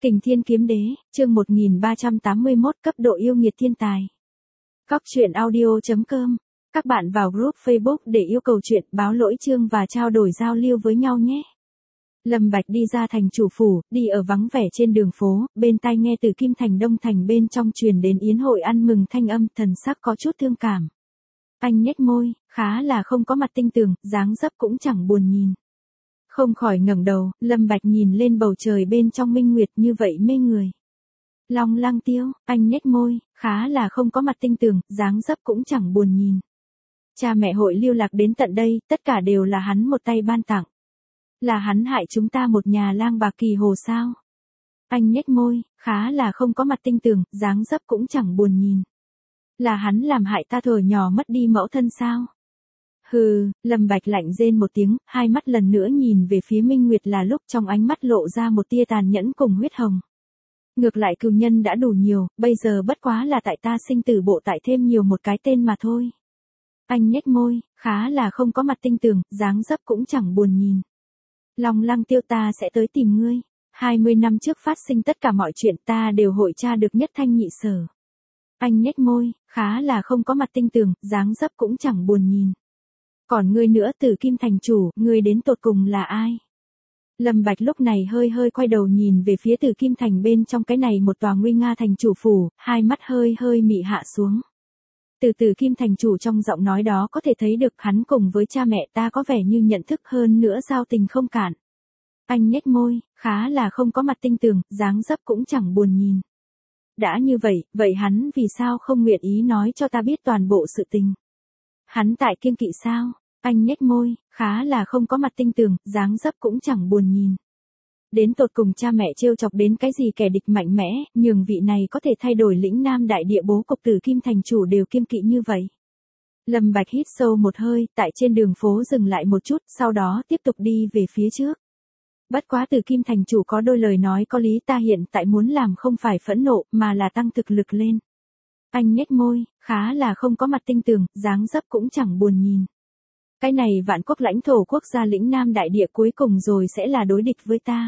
Kình Thiên Kiếm Đế, chương 1381 cấp độ yêu nghiệt thiên tài. Góc truyện audio.com. Các bạn vào group Facebook để yêu cầu chuyện, báo lỗi chương và trao đổi giao lưu với nhau nhé. Lâm Bạch đi ra thành chủ phủ, đi ở vắng vẻ trên đường phố, bên tai nghe từ Kim Thành Đông Thành bên trong truyền đến yến hội ăn mừng thanh âm, thần sắc có chút thương cảm. Anh nhếch môi, khá là không có mặt tinh tường, dáng dấp cũng chẳng buồn nhìn. Không khỏi ngẩng đầu, Lâm Bạch nhìn lên bầu trời bên trong minh nguyệt như vậy mê người. Long Lăng Tiêu, anh nhếch môi, khá là không có mặt tinh tường, dáng dấp cũng chẳng buồn nhìn. Cha mẹ hội lưu lạc đến tận đây, tất cả đều là hắn một tay ban tặng. Là hắn hại chúng ta một nhà lang bạc kỳ hồ sao? Anh nhếch môi, khá là không có mặt tinh tường, dáng dấp cũng chẳng buồn nhìn. Là hắn làm hại ta thuở nhỏ mất đi mẫu thân sao? Hừ, Lâm Bạch lạnh rên một tiếng, hai mắt lần nữa nhìn về phía Minh Nguyệt là lúc trong ánh mắt lộ ra một tia tàn nhẫn cùng huyết hồng. Ngược lại cừu nhân đã đủ nhiều, bây giờ bất quá là tại ta sinh tử bộ tại thêm nhiều một cái tên mà thôi. Anh nhếch môi, khá là không có mặt tinh tường, dáng dấp cũng chẳng buồn nhìn. Long Lăng Tiêu, ta sẽ tới tìm ngươi. 20 năm trước phát sinh tất cả mọi chuyện, ta đều hội tra được nhất thanh nhị sở. Anh nhếch môi, khá là không có mặt tinh tường, dáng dấp cũng chẳng buồn nhìn. Còn ngươi nữa, Tử Kim thành chủ, ngươi đến tột cùng là ai? Lâm Bạch lúc này hơi quay đầu nhìn về phía Tử Kim thành bên trong cái này một tòa nguy nga thành chủ phủ, hai mắt hơi mị hạ xuống. Từ Tử Kim thành chủ trong giọng nói đó có thể thấy được hắn cùng với cha mẹ ta có vẻ như nhận thức hơn nữa giao tình không cạn. Anh nhếch môi, khá là không có mặt tinh tường, dáng dấp cũng chẳng buồn nhìn. Đã như vậy hắn vì sao không nguyện ý nói cho ta biết toàn bộ sự tình? Hắn tại kiêng kỵ sao? Anh nhếch môi, khá là không có mặt tinh tường, dáng dấp cũng chẳng buồn nhìn. Đến tột cùng cha mẹ trêu chọc đến cái gì kẻ địch mạnh mẽ, nhường vị này có thể thay đổi lĩnh nam đại địa bố cục Tử Kim thành chủ đều kiêng kỵ như vậy. Lâm Bạch hít sâu một hơi, tại trên đường phố dừng lại một chút, sau đó tiếp tục đi về phía trước. Bất quá Tử Kim thành chủ có đôi lời nói có lý, ta hiện tại muốn làm không phải phẫn nộ, mà là tăng thực lực lên. Anh nhếch môi, khá là không có mặt tinh tường, dáng dấp cũng chẳng buồn nhìn. Cái này vạn quốc lãnh thổ quốc gia lĩnh nam đại địa cuối cùng rồi sẽ là đối địch với ta.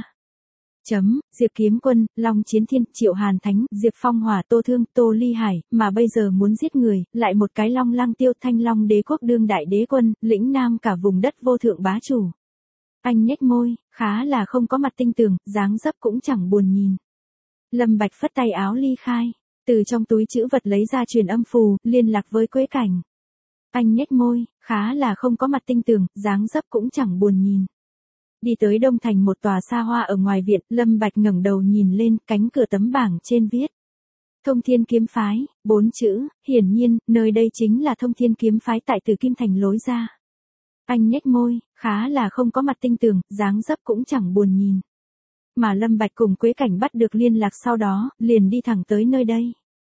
Diệp Kiếm Quân, Long Chiến Thiên, Triệu Hàn Thánh, Diệp Phong Hỏa, Tô Thương, Tô Ly Hải, mà bây giờ muốn giết người, lại một cái Long Lăng Tiêu, Thanh Long đế quốc đương đại đế quân, lĩnh nam cả vùng đất vô thượng bá chủ. Anh nhếch môi, khá là không có mặt tinh tường, dáng dấp cũng chẳng buồn nhìn. Lâm Bạch phất tay áo ly khai, từ trong túi trữ vật lấy ra truyền âm phù, liên lạc với Quế Cảnh. Anh nhếch môi, khá là không có mặt tinh tường, dáng dấp cũng chẳng buồn nhìn. Đi tới Đông Thành một tòa xa hoa ở ngoài viện, Lâm Bạch ngẩng đầu nhìn lên, cánh cửa tấm bảng trên viết. Thông Thiên Kiếm Phái, 4 chữ, hiển nhiên, nơi đây chính là Thông Thiên Kiếm Phái tại Tử Kim Thành lối ra. Anh nhếch môi, khá là không có mặt tinh tường, dáng dấp cũng chẳng buồn nhìn. Mà Lâm Bạch cùng Quế Cảnh bắt được liên lạc sau đó, liền đi thẳng tới nơi đây.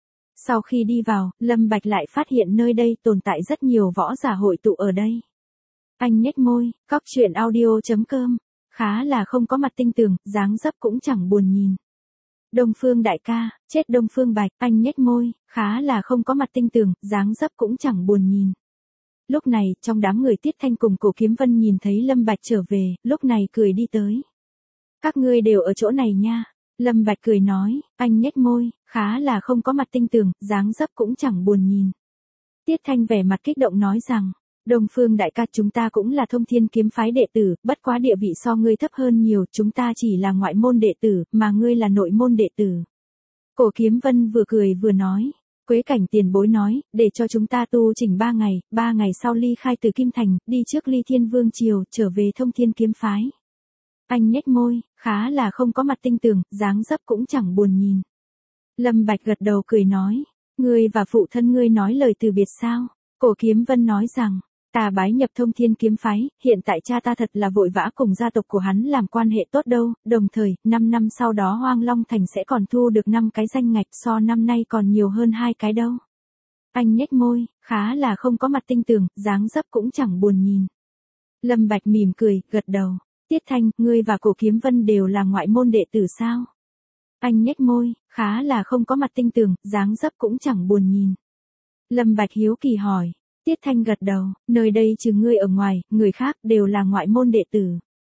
Sau khi đi vào, Lâm Bạch lại phát hiện nơi đây tồn tại rất nhiều võ giả hội tụ ở đây. Anh nhếch môi, góc truyện audio.com, khá là không có mặt tinh tường, dáng dấp cũng chẳng buồn nhìn. Đông Phương đại ca, chết Đông Phương Bạch, anh nhếch môi, khá là không có mặt tinh tường, dáng dấp cũng chẳng buồn nhìn. Lúc này, trong đám người Tiết Thanh cùng Cổ Kiếm Vân nhìn thấy Lâm Bạch trở về, lúc này cười đi tới. Các ngươi đều ở chỗ này nha. Lâm Bạch cười nói, anh nhếch môi, khá là không có mặt tinh tường, dáng dấp cũng chẳng buồn nhìn. Tiết Thanh vẻ mặt kích động nói rằng, Đông Phương đại ca, chúng ta cũng là Thông Thiên Kiếm Phái đệ tử, bất quá địa vị so ngươi thấp hơn nhiều, chúng ta chỉ là ngoại môn đệ tử, mà ngươi là nội môn đệ tử. Cổ Kiếm Vân vừa cười vừa nói, Quế Cảnh tiền bối nói, để cho chúng ta tu chỉnh 3 ngày sau ly khai Tử Kim Thành, đi trước Ly Thiên Vương Triều, trở về Thông Thiên Kiếm Phái. Anh nhếch môi, khá là không có mặt tinh tường, dáng dấp cũng chẳng buồn nhìn. Lâm Bạch gật đầu cười nói, ngươi và phụ thân ngươi nói lời từ biệt sao? Cổ Kiếm Vân nói rằng, ta bái nhập Thông Thiên Kiếm Phái, hiện tại cha ta thật là vội vã cùng gia tộc của hắn làm quan hệ tốt đâu, đồng thời, 5 năm sau đó Hoang Long Thành sẽ còn thu được 5 cái danh ngạch, so năm nay còn nhiều hơn 2 cái đâu. Anh nhếch môi, khá là không có mặt tinh tường, dáng dấp cũng chẳng buồn nhìn. Lâm Bạch mỉm cười, gật đầu. Tiết Thanh, ngươi và Cổ Kiếm Vân đều là ngoại môn đệ tử sao? Anh nhếch môi, khá là không có mặt tinh tường, dáng dấp cũng chẳng buồn nhìn. Lâm Bạch hiếu kỳ hỏi. Tiết Thanh gật đầu, nơi đây trừ ngươi ở ngoài, người khác đều là ngoại môn đệ tử.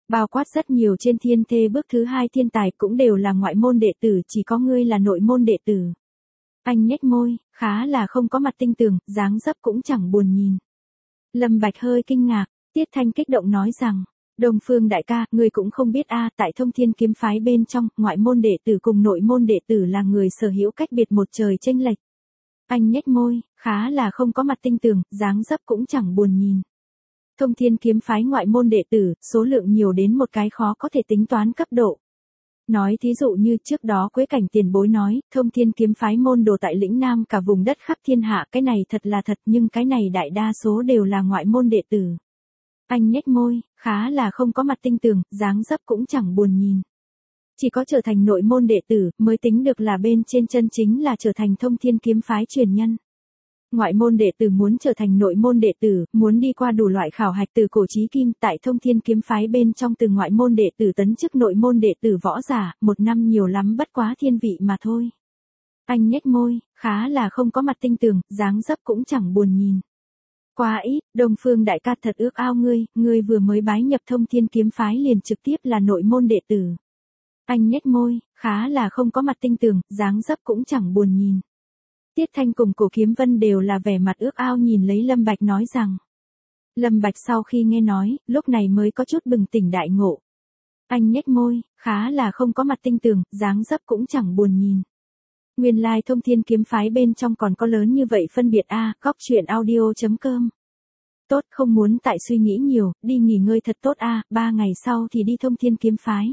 Bao quát rất nhiều trên thiên thê bước thứ 2 thiên tài cũng đều là ngoại môn đệ tử, chỉ có ngươi là nội môn đệ tử. Anh nhếch môi, khá là không có mặt tinh tường, dáng dấp cũng chẳng buồn nhìn. Lâm Bạch hơi kinh ngạc, Tiết Thanh kích động nói rằng, Đông Phương đại ca, ngươi cũng không biết tại Thông Thiên kiếm phái bên trong, ngoại môn đệ tử cùng nội môn đệ tử là người sở hữu cách biệt một trời chênh lệch. Anh nhếch môi, khá là không có mặt tinh tường, dáng dấp cũng chẳng buồn nhìn. Thông Thiên kiếm phái ngoại môn đệ tử, số lượng nhiều đến một cái khó có thể tính toán cấp độ. Nói thí dụ như trước đó Quế Cảnh tiền bối nói, Thông Thiên kiếm phái môn đồ tại lĩnh Nam cả vùng đất khắp thiên hạ, cái này thật là thật, nhưng cái này đại đa số đều là ngoại môn đệ tử. Anh nhếch môi, khá là không có mặt tinh tường, dáng dấp cũng chẳng buồn nhìn. Chỉ có trở thành nội môn đệ tử, mới tính được là bên trên chân chính là trở thành Thông Thiên kiếm phái truyền nhân. Ngoại môn đệ tử muốn trở thành nội môn đệ tử, muốn đi qua đủ loại khảo hạch từ cổ chí kim, tại Thông Thiên kiếm phái bên trong từ ngoại môn đệ tử tấn chức nội môn đệ tử võ giả, 1 năm nhiều lắm bất quá thiên vị mà thôi. Anh nhếch môi, khá là không có mặt tinh tường, dáng dấp cũng chẳng buồn nhìn. Quá ít, Đông Phương đại ca thật ước ao ngươi vừa mới bái nhập Thông Thiên kiếm phái liền trực tiếp là nội môn đệ tử. Anh nhếch môi, khá là không có mặt tinh tường, dáng dấp cũng chẳng buồn nhìn. Tiết Thanh cùng Cổ Kiếm Vân đều là vẻ mặt ước ao nhìn lấy Lâm Bạch nói rằng. Lâm Bạch sau khi nghe nói, lúc này mới có chút bừng tỉnh đại ngộ. Anh nhếch môi, khá là không có mặt tinh tường, dáng dấp cũng chẳng buồn nhìn. Nguyên lai Thông Thiên kiếm phái bên trong còn có lớn như vậy phân biệt Góc truyện audio.com. Tốt, không muốn tại suy nghĩ nhiều, đi nghỉ ngơi thật tốt 3 ngày sau thì đi Thông Thiên kiếm phái.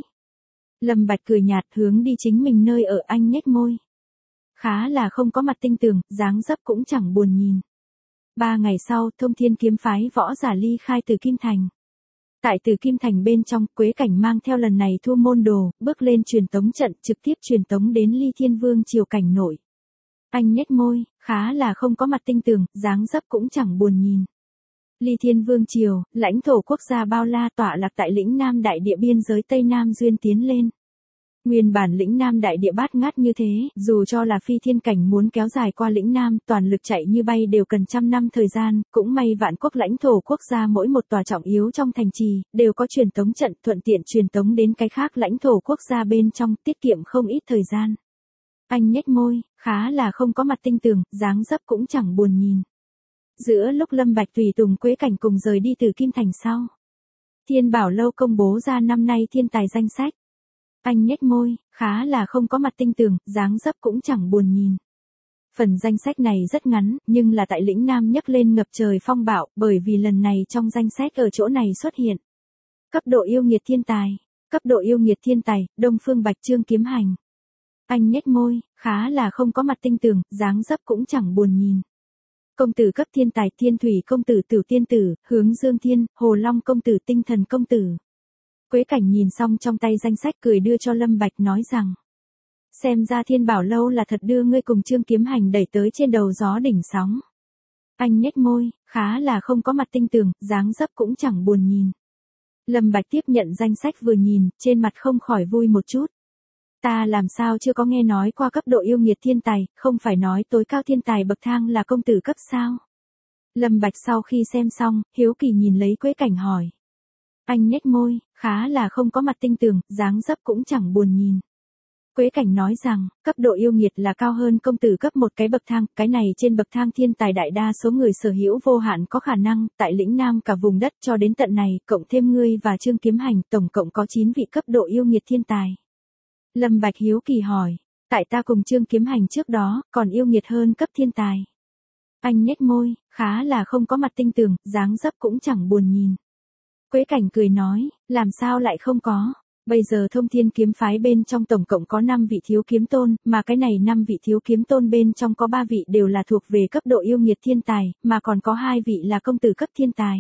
Lâm Bạch cười nhạt hướng đi chính mình nơi ở. Anh nhếch môi. Khá là không có mặt tinh tường, dáng dấp cũng chẳng buồn nhìn. 3 ngày sau, Thông Thiên kiếm phái võ giả ly khai Từ Kim Thành. Tại Từ Kim Thành bên trong, Quế Cảnh mang theo lần này thu môn đồ, bước lên truyền tống trận, trực tiếp truyền tống đến Ly Thiên Vương triều cảnh nội. Anh nhếch môi, khá là không có mặt tinh tường, dáng dấp cũng chẳng buồn nhìn. Ly Thiên Vương triều, lãnh thổ quốc gia bao la tọa lạc tại lĩnh Nam đại địa biên giới Tây Nam duyên tiến lên. Nguyên bản lĩnh Nam đại địa bát ngát như thế, dù cho là phi thiên cảnh muốn kéo dài qua lĩnh Nam, toàn lực chạy như bay đều cần 100 năm thời gian, cũng may vạn quốc lãnh thổ quốc gia mỗi một tòa trọng yếu trong thành trì, đều có truyền tống trận thuận tiện truyền tống đến cái khác lãnh thổ quốc gia bên trong, tiết kiệm không ít thời gian. Anh nhếch môi, khá là không có mặt tinh tường, dáng dấp cũng chẳng buồn nhìn. Giữa lúc Lâm Bạch tùy tùng Quế Cảnh cùng rời đi từ Kim Thành sau, Thiên Bảo Lâu công bố ra năm nay thiên tài danh sách. Anh nhếch môi, khá là không có mặt tinh tường, dáng dấp cũng chẳng buồn nhìn. Phần danh sách này rất ngắn, nhưng là tại lĩnh Nam nhấc lên ngập trời phong bạo, bởi vì lần này trong danh sách ở chỗ này xuất hiện. Cấp độ yêu nghiệt thiên tài. Cấp độ yêu nghiệt thiên tài, Đông Phương Bạch Trương Kiếm Hành. Anh nhếch môi, khá là không có mặt tinh tường, dáng dấp cũng chẳng buồn nhìn. Công tử cấp thiên tài, Thiên Thủy công tử, Tử Tiên tử, Hướng Dương Thiên, Hồ Long công tử, Tinh Thần công tử. Quế Cảnh nhìn xong trong tay danh sách cười đưa cho Lâm Bạch nói rằng. Xem ra Thiên Bảo Lâu là thật đưa ngươi cùng Trương Kiếm Hành đẩy tới trên đầu gió đỉnh sóng. Anh nhếch môi, khá là không có mặt tinh tường, dáng dấp cũng chẳng buồn nhìn. Lâm Bạch tiếp nhận danh sách vừa nhìn, trên mặt không khỏi vui một chút. Ta làm sao chưa có nghe nói qua cấp độ yêu nghiệt thiên tài, không phải nói tối cao thiên tài bậc thang là công tử cấp sao? Lâm Bạch sau khi xem xong, hiếu kỳ nhìn lấy Quế Cảnh hỏi. Anh nhếch môi, khá là không có mặt tinh tường, dáng dấp cũng chẳng buồn nhìn. Quế Cảnh nói rằng, cấp độ yêu nghiệt là cao hơn công tử cấp một cái bậc thang, cái này trên bậc thang thiên tài đại đa số người sở hữu vô hạn có khả năng, tại lĩnh Nam cả vùng đất cho đến tận này, cộng thêm ngươi và Trương Kiếm Hành, tổng cộng có 9 vị cấp độ yêu nghiệt thiên tài. Lâm Bạch hiếu kỳ hỏi, tại ta cùng Trương Kiếm Hành trước đó, còn yêu nghiệt hơn cấp thiên tài. Anh nhếch môi, khá là không có mặt tinh tường, dáng dấp cũng chẳng buồn nhìn. Quế Cảnh cười nói, làm sao lại không có. Bây giờ Thông Thiên kiếm phái bên trong tổng cộng có 5 vị thiếu kiếm tôn, mà cái này 5 vị thiếu kiếm tôn bên trong có 3 vị đều là thuộc về cấp độ yêu nghiệt thiên tài, mà còn có 2 vị là công tử cấp thiên tài.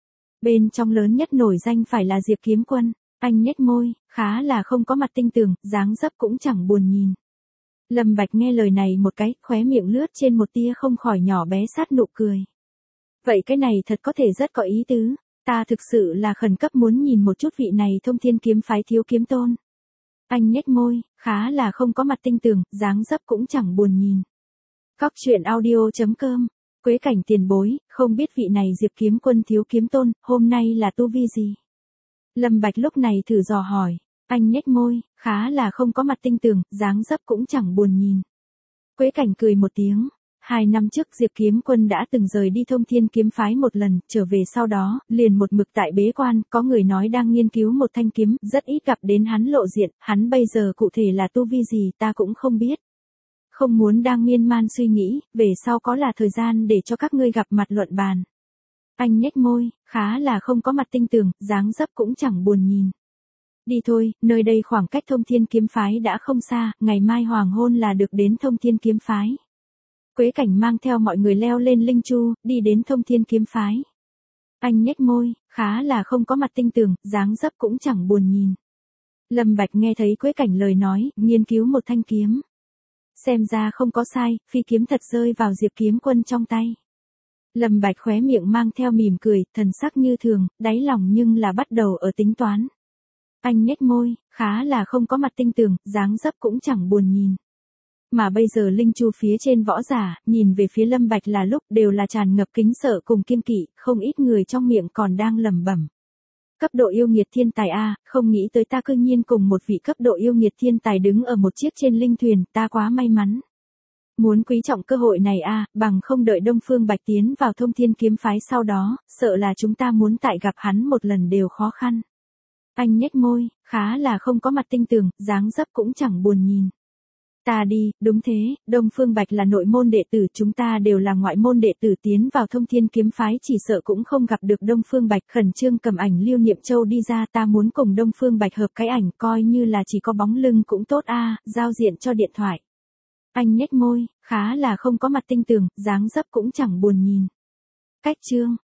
Bên trong lớn nhất nổi danh phải là Diệp Kiếm Quân. Anh nhếch môi, khá là không có mặt tinh tường, dáng dấp cũng chẳng buồn nhìn. Lâm Bạch nghe lời này một cái, khóe miệng lướt trên một tia không khỏi nhỏ bé sát nụ cười. Vậy cái này thật có thể rất có ý tứ. Ta thực sự là khẩn cấp muốn nhìn một chút vị này Thông Thiên kiếm phái thiếu kiếm tôn. Anh nhếch môi, khá là không có mặt tinh tường, dáng dấp cũng chẳng buồn nhìn. Góc truyện audio.com. Quế Cảnh tiền bối, không biết vị này Diệp Kiếm Quân thiếu kiếm tôn, hôm nay là tu vi gì? Lâm Bạch lúc này thử dò hỏi. Anh nhếch môi, khá là không có mặt tinh tường, dáng dấp cũng chẳng buồn nhìn. Quế Cảnh cười một tiếng. 2 năm trước Diệp Kiếm Quân đã từng rời đi Thông Thiên kiếm phái một lần, trở về sau đó, liền một mực tại bế quan, có người nói đang nghiên cứu một thanh kiếm, rất ít gặp đến hắn lộ diện, hắn bây giờ cụ thể là tu vi gì ta cũng không biết. Không muốn đang miên man suy nghĩ, về sau có là thời gian để cho các ngươi gặp mặt luận bàn. Anh nhếch môi, khá là không có mặt tinh tường, dáng dấp cũng chẳng buồn nhìn. Đi thôi, nơi đây khoảng cách Thông Thiên kiếm phái đã không xa, ngày mai hoàng hôn là được đến Thông Thiên kiếm phái. Quế Cảnh mang theo mọi người leo lên linh chu, đi đến Thông Thiên kiếm phái. Anh nhếch môi, khá là không có mặt tinh tường, dáng dấp cũng chẳng buồn nhìn. Lâm Bạch nghe thấy Quế Cảnh lời nói, nghiên cứu một thanh kiếm. Xem ra không có sai, phi kiếm thật rơi vào Diệp Kiếm Quân trong tay. Lâm Bạch khóe miệng mang theo mỉm cười, thần sắc như thường, đáy lòng nhưng là bắt đầu ở tính toán. Anh nhếch môi, khá là không có mặt tinh tường, dáng dấp cũng chẳng buồn nhìn. Mà bây giờ linh chu phía trên võ giả, nhìn về phía Lâm Bạch là lúc đều là tràn ngập kính sợ cùng kiêng kỵ, không ít người trong miệng còn đang lẩm bẩm. Cấp độ yêu nghiệt thiên tài a, không nghĩ tới ta cư nhiên cùng một vị cấp độ yêu nghiệt thiên tài đứng ở một chiếc trên linh thuyền, ta quá may mắn. Muốn quý trọng cơ hội này a, bằng không đợi Đông Phương Bạch tiến vào Thông Thiên kiếm phái sau đó, sợ là chúng ta muốn tại gặp hắn một lần đều khó khăn. Anh nhếch môi, khá là không có mặt tinh tường, dáng dấp cũng chẳng buồn nhìn. Ta đi, đúng thế, Đông Phương Bạch là nội môn đệ tử, chúng ta đều là ngoại môn đệ tử, tiến vào Thông Thiên kiếm phái chỉ sợ cũng không gặp được Đông Phương Bạch. Khẩn trương cầm ảnh Lưu Niệm Châu đi ra, ta muốn cùng Đông Phương Bạch hợp cái ảnh, coi như là chỉ có bóng lưng cũng tốt a, giao diện cho điện thoại. Anh nhếch môi, khá là không có mặt tinh tường, dáng dấp cũng chẳng buồn nhìn. Cách chương